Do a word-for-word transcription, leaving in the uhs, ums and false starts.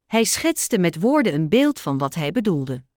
Hij schetste met woorden een beeld van wat hij bedoelde.